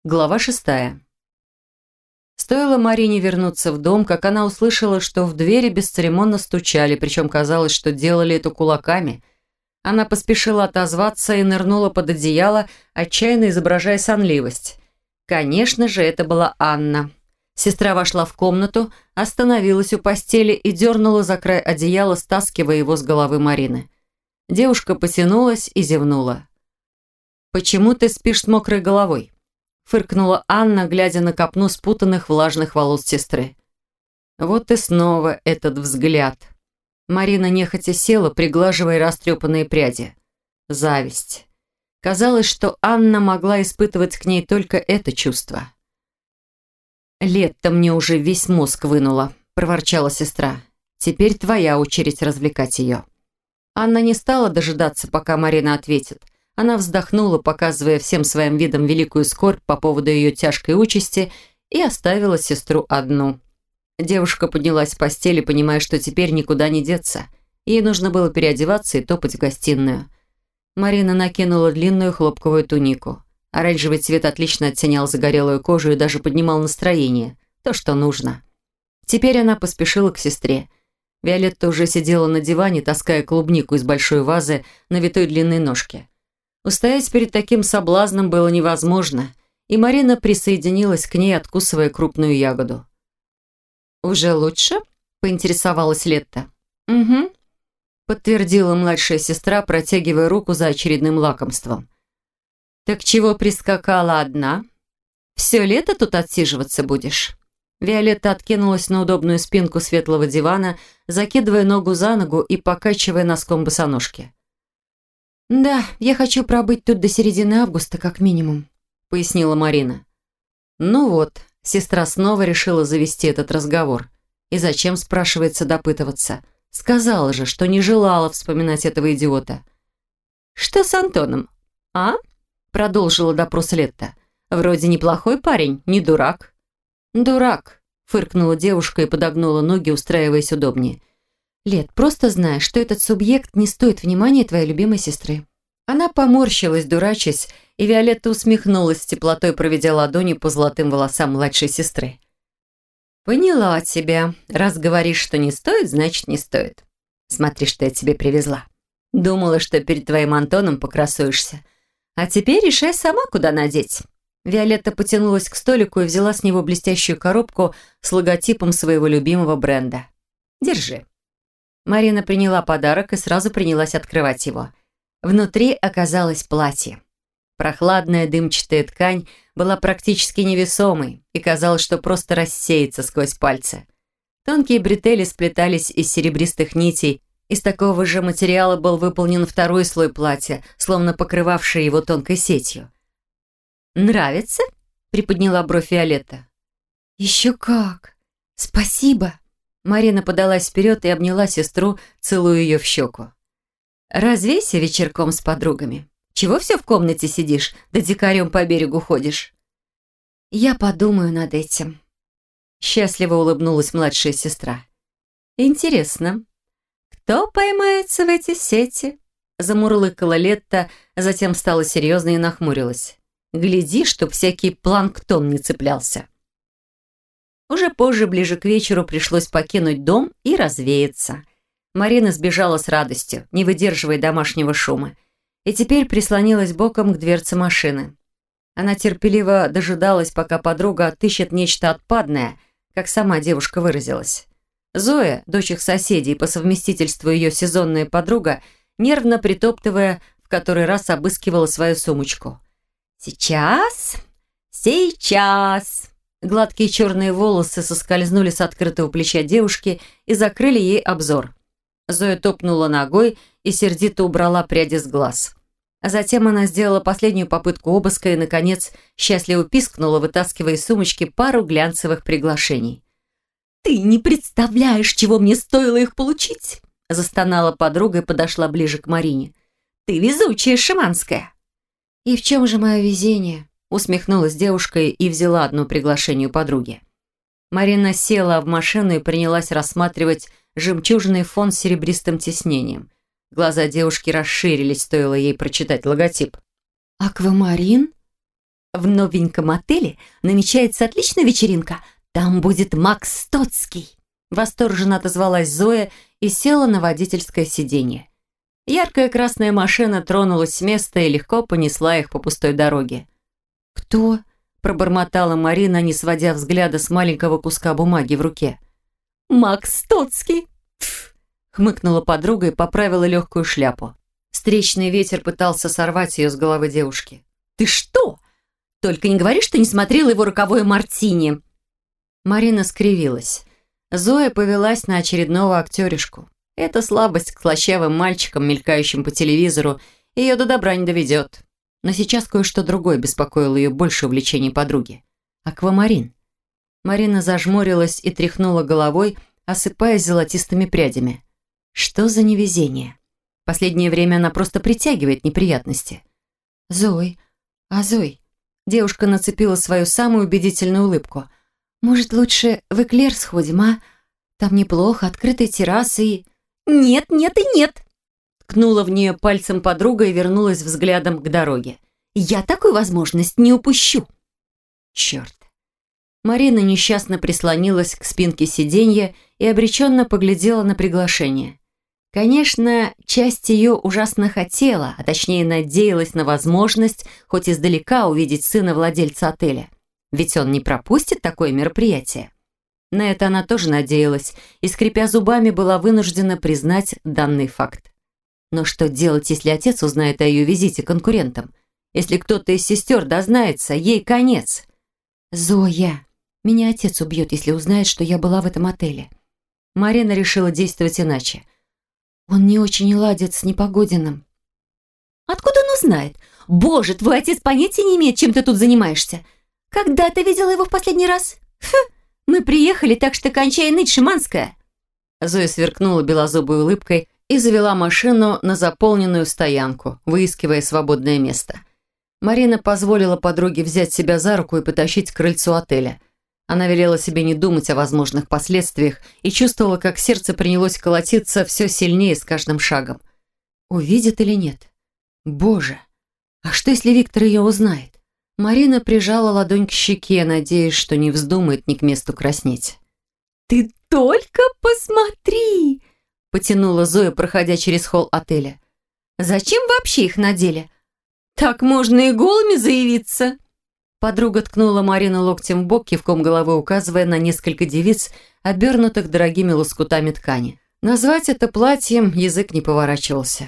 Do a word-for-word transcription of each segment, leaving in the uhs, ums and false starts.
Глава шестая. Стоило Марине вернуться в дом, как она услышала, что в двери бесцеремонно стучали, причем казалось, что делали это кулаками. Она поспешила отозваться и нырнула под одеяло, отчаянно изображая сонливость. Конечно же, это была Анна. Сестра вошла в комнату, остановилась у постели и дернула за край одеяла, стаскивая его с головы Марины. Девушка потянулась и зевнула. «Почему ты спишь с мокрой головой?» Фыркнула Анна, глядя на копну спутанных влажных волос сестры. Вот и снова этот взгляд. Марина нехотя села, приглаживая растрепанные пряди. Зависть. Казалось, что Анна могла испытывать к ней только это чувство. «Лето мне уже весь мозг вынула», – проворчала сестра. «Теперь твоя очередь развлекать ее». Анна не стала дожидаться, пока Марина ответит. Она вздохнула, показывая всем своим видом великую скорбь по поводу ее тяжкой участи, и оставила сестру одну. Девушка поднялась с постели, понимая, что теперь никуда не деться. Ей нужно было переодеваться и топать в гостиную. Марина накинула длинную хлопковую тунику. Оранжевый цвет отлично оттенял загорелую кожу и даже поднимал настроение. То, что нужно. Теперь она поспешила к сестре. Виолетта уже сидела на диване, таская клубнику из большой вазы на витой длинной ножке. Устоять перед таким соблазном было невозможно, и Марина присоединилась к ней, откусывая крупную ягоду. «Уже лучше?» – поинтересовалась Летта. «Угу», – подтвердила младшая сестра, протягивая руку за очередным лакомством. «Так чего прискакала одна? Все лето тут отсиживаться будешь?» Виолетта откинулась на удобную спинку светлого дивана, закидывая ногу за ногу и покачивая носком босоножки. «Да, я хочу пробыть тут до середины августа, как минимум», — пояснила Марина. Ну вот, сестра снова решила завести этот разговор. И зачем, спрашивается, допытываться? Сказала же, что не желала вспоминать этого идиота. «Что с Антоном, а?» — продолжила допрос Летта. «Вроде неплохой парень, не дурак». «Дурак», — фыркнула девушка и подогнула ноги, устраиваясь удобнее. «Лет, просто знай, что этот субъект не стоит внимания твоей любимой сестры». Она поморщилась, дурачась, и Виолетта усмехнулась, с теплотой проведя ладонью по золотым волосам младшей сестры. «Поняла тебя. Раз говоришь, что не стоит, значит, не стоит. Смотри, что я тебе привезла. Думала, что перед твоим Антоном покрасуешься. А теперь решай сама, куда надеть». Виолетта потянулась к столику и взяла с него блестящую коробку с логотипом своего любимого бренда. «Держи». Марина приняла подарок и сразу принялась открывать его. Внутри оказалось платье. Прохладная дымчатая ткань была практически невесомой и казалось, что просто рассеется сквозь пальцы. Тонкие бретели сплетались из серебристых нитей. Из такого же материала был выполнен второй слой платья, словно покрывавший его тонкой сетью. «Нравится?» – приподняла бровь Виолетта. «Еще как! Спасибо!» Марина подалась вперед и обняла сестру, целуя ее в щеку. «Развейся вечерком с подругами. Чего все в комнате сидишь, да дикарем по берегу ходишь?» «Я подумаю над этим», — счастливо улыбнулась младшая сестра. «Интересно, кто поймается в эти сети?» Замурлыкала Летта, затем стала серьезной и нахмурилась. «Гляди, чтоб всякий планктон не цеплялся». Уже позже, ближе к вечеру, пришлось покинуть дом и развеяться. Марина сбежала с радостью, не выдерживая домашнего шума, и теперь прислонилась боком к дверце машины. Она терпеливо дожидалась, пока подруга отыщет нечто отпадное, как сама девушка выразилась. Зоя, дочь их соседей, по совместительству ее сезонная подруга, нервно притоптывая, в который раз обыскивала свою сумочку. «Сейчас, сейчас!» Гладкие черные волосы соскользнули с открытого плеча девушки и закрыли ей обзор. Зоя топнула ногой и сердито убрала пряди с глаз. А затем она сделала последнюю попытку обыска и, наконец, счастливо пискнула, вытаскивая из сумочки пару глянцевых приглашений. «Ты не представляешь, чего мне стоило их получить!» застонала подруга и подошла ближе к Марине. «Ты везучая, Шиманская!» «И в чем же мое везение?» усмехнулась девушка и взяла одно приглашение у подруги. Марина села в машину и принялась рассматривать жемчужный фон с серебристым тиснением. Глаза девушки расширились, стоило ей прочитать логотип. «Аквамарин?» В новеньком отеле намечается отличная вечеринка. Там будет Макс Стоцкий. Восторженно отозвалась Зоя и села на водительское сиденье. Яркая красная машина тронулась с места и легко понесла их по пустой дороге. «Кто?» – пробормотала Марина, не сводя взгляда с маленького куска бумаги в руке. «Макс Стоцкий!» «Пф!» – хмыкнула подруга и поправила легкую шляпу. Встречный ветер пытался сорвать ее с головы девушки. «Ты что? Только не говори, что не смотрела его роковое мартини!» Марина скривилась. Зоя повелась на очередного актеришку. Эта слабость к слащавым мальчикам, мелькающим по телевизору, ее до добра не доведет. Но сейчас кое-что другое беспокоило ее больше увлечений подруги. Аквамарин. Марина зажмурилась и тряхнула головой, осыпаясь золотистыми прядями. Что за невезение? Последнее время она просто притягивает неприятности. «Зой, а Зой?» Девушка нацепила свою самую убедительную улыбку. «Может, лучше в Эклер сходим, а? Там неплохо, открытые террасы и...» «Нет, нет и нет!» Ткнула в нее пальцем подруга и вернулась взглядом к дороге. «Я такую возможность не упущу!» «Черт!» Марина несчастно прислонилась к спинке сиденья и обреченно поглядела на приглашение. Конечно, часть ее ужасно хотела, а точнее надеялась на возможность хоть издалека увидеть сына владельца отеля. Ведь он не пропустит такое мероприятие. На это она тоже надеялась и, скрипя зубами, была вынуждена признать данный факт. Но что делать, если отец узнает о ее визите конкурентам? Если кто-то из сестер дознается, ей конец. «Зоя, меня отец убьет, если узнает, что я была в этом отеле». Марина решила действовать иначе. «Он не очень ладит с Непогодиным». «Откуда он узнает? Боже, твой отец понятия не имеет, чем ты тут занимаешься. Когда ты видела его в последний раз? Фу, мы приехали, так что кончай ныть, Шиманская». Зоя сверкнула белозубой улыбкой и завела машину на заполненную стоянку, выискивая свободное место. Марина позволила подруге взять себя за руку и потащить к крыльцу отеля. Она велела себе не думать о возможных последствиях и чувствовала, как сердце принялось колотиться все сильнее с каждым шагом. Увидит или нет? Боже! А что, если Виктор ее узнает? Марина прижала ладонь к щеке, надеясь, что не вздумает ни к месту краснеть. «Ты только посмотри!» – потянула Зоя, проходя через холл отеля. «Зачем вообще их надели? Так можно и голыми заявиться!» Подруга ткнула Марину локтем в бок, кивком головы указывая на несколько девиц, обернутых дорогими лоскутами ткани. Назвать это платьем язык не поворачивался.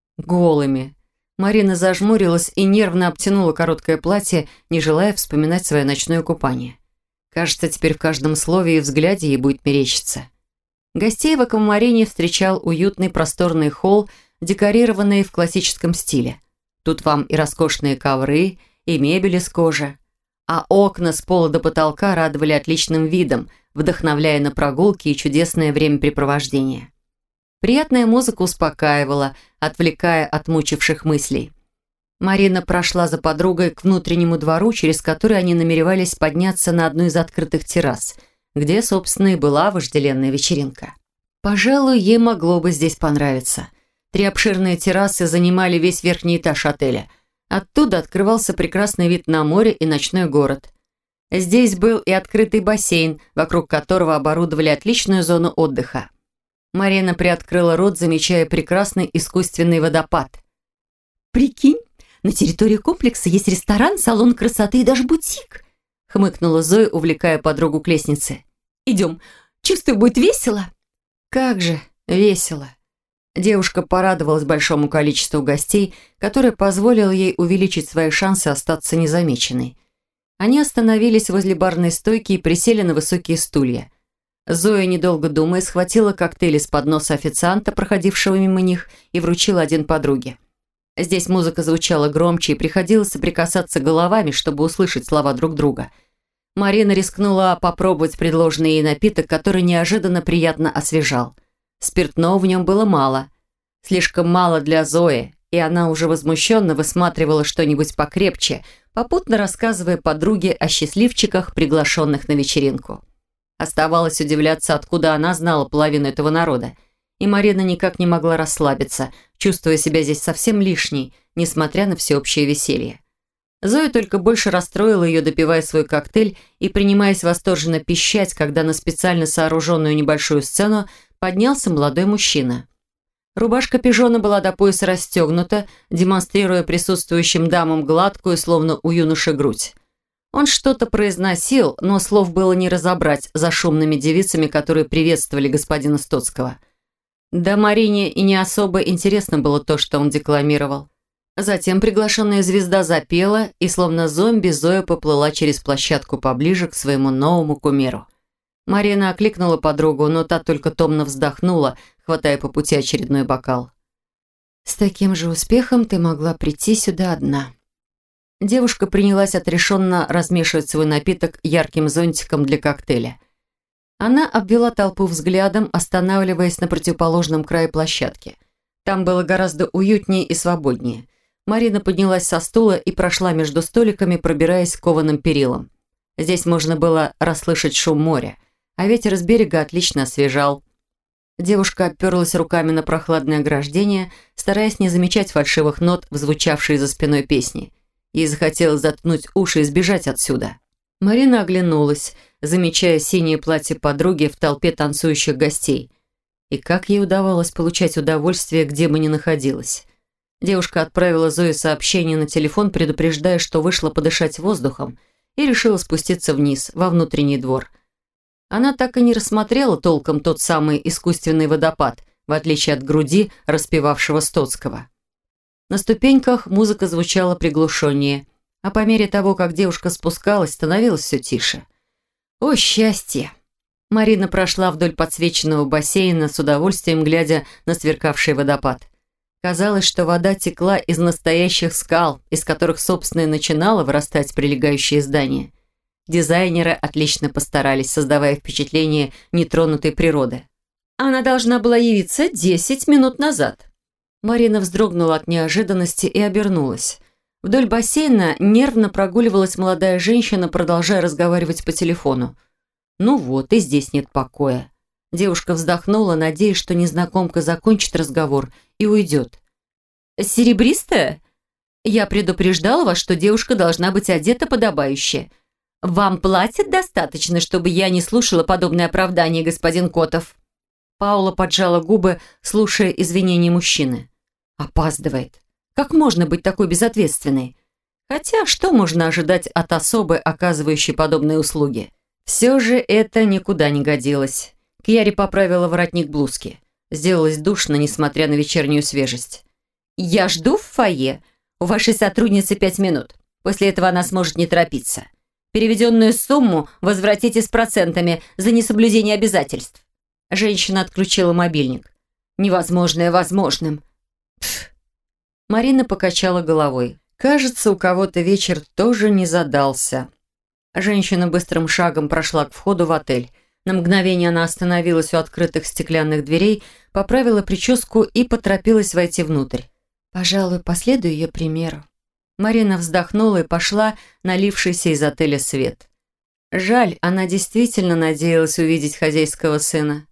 Голыми. Марина зажмурилась и нервно обтянула короткое платье, не желая вспоминать свое ночное купание. Кажется, теперь в каждом слове и взгляде ей будет мерещиться. Гостей в аквамарине встречал уютный просторный холл, декорированный в классическом стиле. Тут вам и роскошные ковры, и мебель из кожи. А окна с пола до потолка радовали отличным видом, вдохновляя на прогулки и чудесное времяпрепровождение. Приятная музыка успокаивала, отвлекая от мучивших мыслей. Марина прошла за подругой к внутреннему двору, через который они намеревались подняться на одну из открытых террас, где, собственно, и была вожделенная вечеринка. Пожалуй, ей могло бы здесь понравиться. Три обширные террасы занимали весь верхний этаж отеля. Оттуда открывался прекрасный вид на море и ночной город. Здесь был и открытый бассейн, вокруг которого оборудовали отличную зону отдыха. Марина приоткрыла рот, замечая прекрасный искусственный водопад. «Прикинь, на территории комплекса есть ресторан, салон красоты и даже бутик», хмыкнула Зоя, увлекая подругу к лестнице. «Идем, чувствую, будет весело». «Как же весело». Девушка порадовалась большому количеству гостей, которое позволило ей увеличить свои шансы остаться незамеченной. Они остановились возле барной стойки и присели на высокие стулья. Зоя, недолго думая, схватила коктейль из подноса официанта, проходившего мимо них, и вручила один подруге. Здесь музыка звучала громче, и приходилось соприкасаться головами, чтобы услышать слова друг друга. Марина рискнула попробовать предложенный ей напиток, который неожиданно приятно освежал. Спиртного в нем было мало. Слишком мало для Зои, и она уже возмущенно высматривала что-нибудь покрепче, попутно рассказывая подруге о счастливчиках, приглашенных на вечеринку. Оставалось удивляться, откуда она знала половину этого народа. И Марина никак не могла расслабиться, чувствуя себя здесь совсем лишней, несмотря на всеобщее веселье. Зоя только больше расстроила ее, допивая свой коктейль и принимаясь восторженно пищать, когда на специально сооруженную небольшую сцену поднялся молодой мужчина. Рубашка пижона была до пояса расстегнута, демонстрируя присутствующим дамам гладкую, словно у юноши, грудь. Он что-то произносил, но слов было не разобрать за шумными девицами, которые приветствовали господина Стоцкого. Да Марине и не особо интересно было то, что он декламировал. Затем приглашенная звезда запела, и словно зомби Зоя поплыла через площадку поближе к своему новому кумиру. Марина окликнула подругу, но та только томно вздохнула, хватая по пути очередной бокал. «С таким же успехом ты могла прийти сюда одна». Девушка принялась отрешенно размешивать свой напиток ярким зонтиком для коктейля. Она обвела толпу взглядом, останавливаясь на противоположном крае площадки. Там было гораздо уютнее и свободнее. Марина поднялась со стула и прошла между столиками, пробираясь к кованым перилам. Здесь можно было расслышать шум моря, а ветер с берега отлично освежал. Девушка оперлась руками на прохладное ограждение, стараясь не замечать фальшивых нот в звучавшей за спиной песни. Ей захотелось заткнуть уши и сбежать отсюда. Марина оглянулась, замечая синее платье подруги в толпе танцующих гостей. И как ей удавалось получать удовольствие, где бы ни находилась. Девушка отправила Зое сообщение на телефон, предупреждая, что вышла подышать воздухом, и решила спуститься вниз, во внутренний двор. Она так и не рассмотрела толком тот самый искусственный водопад, в отличие от груди распевавшего Стоцкого. На ступеньках музыка звучала приглушеннее, а по мере того, как девушка спускалась, становилось все тише. О, счастье! Марина прошла вдоль подсвеченного бассейна, с удовольствием глядя на сверкавший водопад. Казалось, что вода текла из настоящих скал, из которых, собственно, и начинало вырастать прилегающее здание. Дизайнеры отлично постарались, создавая впечатление нетронутой природы. Она должна была явиться десять минут назад. Марина вздрогнула от неожиданности и обернулась. Вдоль бассейна нервно прогуливалась молодая женщина, продолжая разговаривать по телефону. Ну вот, и здесь нет покоя. Девушка вздохнула, надеясь, что незнакомка закончит разговор и уйдет. «Серебристая? Я предупреждала вас, что девушка должна быть одета подобающе. Вам платят достаточно, чтобы я не слушала подобное оправдание, господин Котов?» Паула поджала губы, слушая извинения мужчины. «Опаздывает. Как можно быть такой безответственной? Хотя, что можно ожидать от особы, оказывающей подобные услуги? Все же это никуда не годилось». Кьяри поправила воротник блузки. Сделалось душно, несмотря на вечернюю свежесть. «Я жду в фойе. У вашей сотрудницы пять минут. После этого она сможет не торопиться. Переведенную сумму возвратите с процентами за несоблюдение обязательств». Женщина отключила мобильник. «Невозможное возможным». Пф. Марина покачала головой. «Кажется, у кого-то вечер тоже не задался». Женщина быстрым шагом прошла к входу в отель. На мгновение она остановилась у открытых стеклянных дверей, поправила прическу и поторопилась войти внутрь. «Пожалуй, последую ее примеру». Марина вздохнула и пошла налившийся из отеля свет. Жаль, она действительно надеялась увидеть хозяйского сына.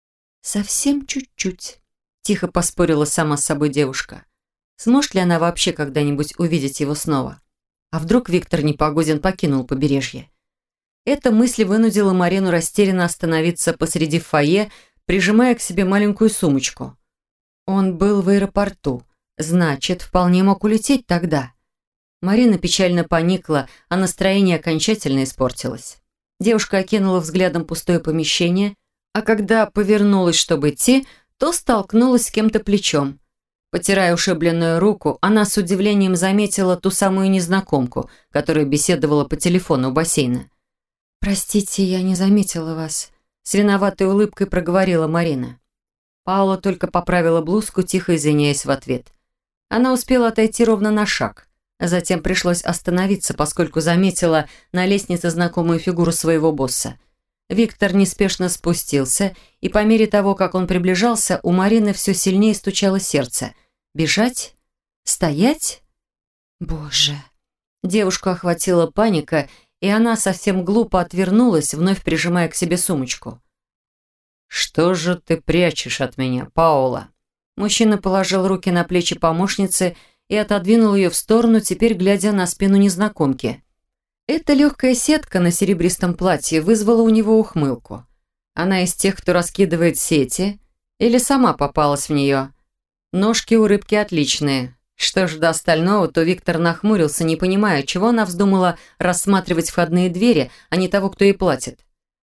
«Совсем чуть-чуть», – тихо поспорила сама с собой девушка. Сможет ли она вообще когда-нибудь увидеть его снова? А вдруг Виктор Непогодин покинул побережье? Эта мысль вынудила Марину растерянно остановиться посреди фойе, прижимая к себе маленькую сумочку. Он был в аэропорту, значит, вполне мог улететь тогда. Марина печально поникла, а настроение окончательно испортилось. Девушка окинула взглядом пустое помещение, а когда повернулась, чтобы идти, то столкнулась с кем-то плечом. Потирая ушибленную руку, она с удивлением заметила ту самую незнакомку, которая беседовала по телефону у бассейна. «Простите, я не заметила вас», — с виноватой улыбкой проговорила Марина. Паула только поправила блузку, тихо извиняясь в ответ. Она успела отойти ровно на шаг. Затем пришлось остановиться, поскольку заметила на лестнице знакомую фигуру своего босса. Виктор неспешно спустился, и по мере того, как он приближался, у Марины все сильнее стучало сердце. Бежать? Стоять? Боже! Девушку охватила паника, и она совсем глупо отвернулась, вновь прижимая к себе сумочку. «Что же ты прячешь от меня, Паула?» Мужчина положил руки на плечи помощницы и отодвинул ее в сторону, теперь глядя на спину незнакомки. Эта легкая сетка на серебристом платье вызвала у него ухмылку. Она из тех, кто раскидывает сети, или сама попалась в нее. Ножки у рыбки отличные. Что ж до остального, то Виктор нахмурился, не понимая, чего она вздумала рассматривать входные двери, а не того, кто ей платит.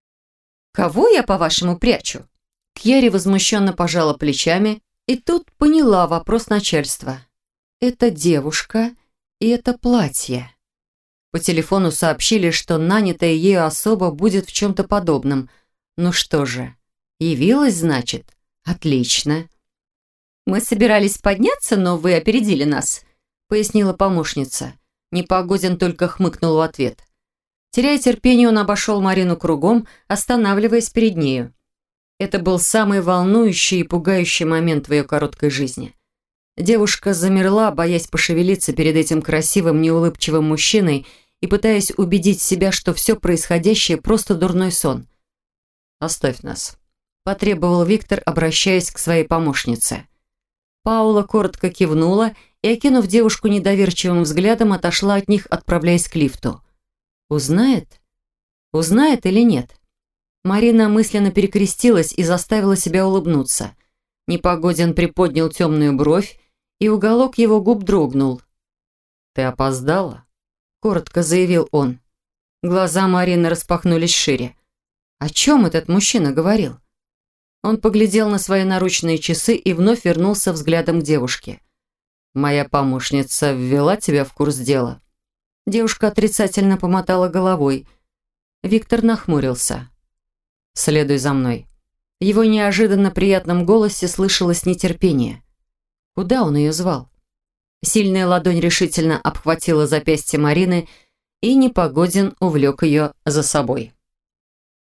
«Кого я, по-вашему, прячу?» Кьяри возмущенно пожала плечами и тут поняла вопрос начальства. «Это девушка и это платье». По телефону сообщили, что нанятая ею особа будет в чем-то подобном. Ну что же, явилась, значит? Отлично. «Мы собирались подняться, но вы опередили нас», — пояснила помощница. Непогодин только хмыкнул в ответ. Теряя терпение, он обошел Марину кругом, останавливаясь перед нею. Это был самый волнующий и пугающий момент в ее короткой жизни. Девушка замерла, боясь пошевелиться перед этим красивым, неулыбчивым мужчиной и пытаясь убедить себя, что все происходящее просто дурной сон. «Оставь нас», – потребовал Виктор, обращаясь к своей помощнице. Паула коротко кивнула и, окинув девушку недоверчивым взглядом, отошла от них, отправляясь к лифту. «Узнает? Узнает или нет?» Марина мысленно перекрестилась и заставила себя улыбнуться. Непогодин приподнял темную бровь, и уголок его губ дрогнул. «Ты опоздала?» – коротко заявил он. Глаза Марины распахнулись шире. О чем этот мужчина говорил? Он поглядел на свои наручные часы и вновь вернулся взглядом к девушке. «Моя помощница ввела тебя в курс дела?» Девушка отрицательно помотала головой. Виктор нахмурился. «Следуй за мной». В его неожиданно приятном голосе слышалось нетерпение. Куда он ее звал? Сильная ладонь решительно обхватила запястье Марины, и Непогодин увлек ее за собой.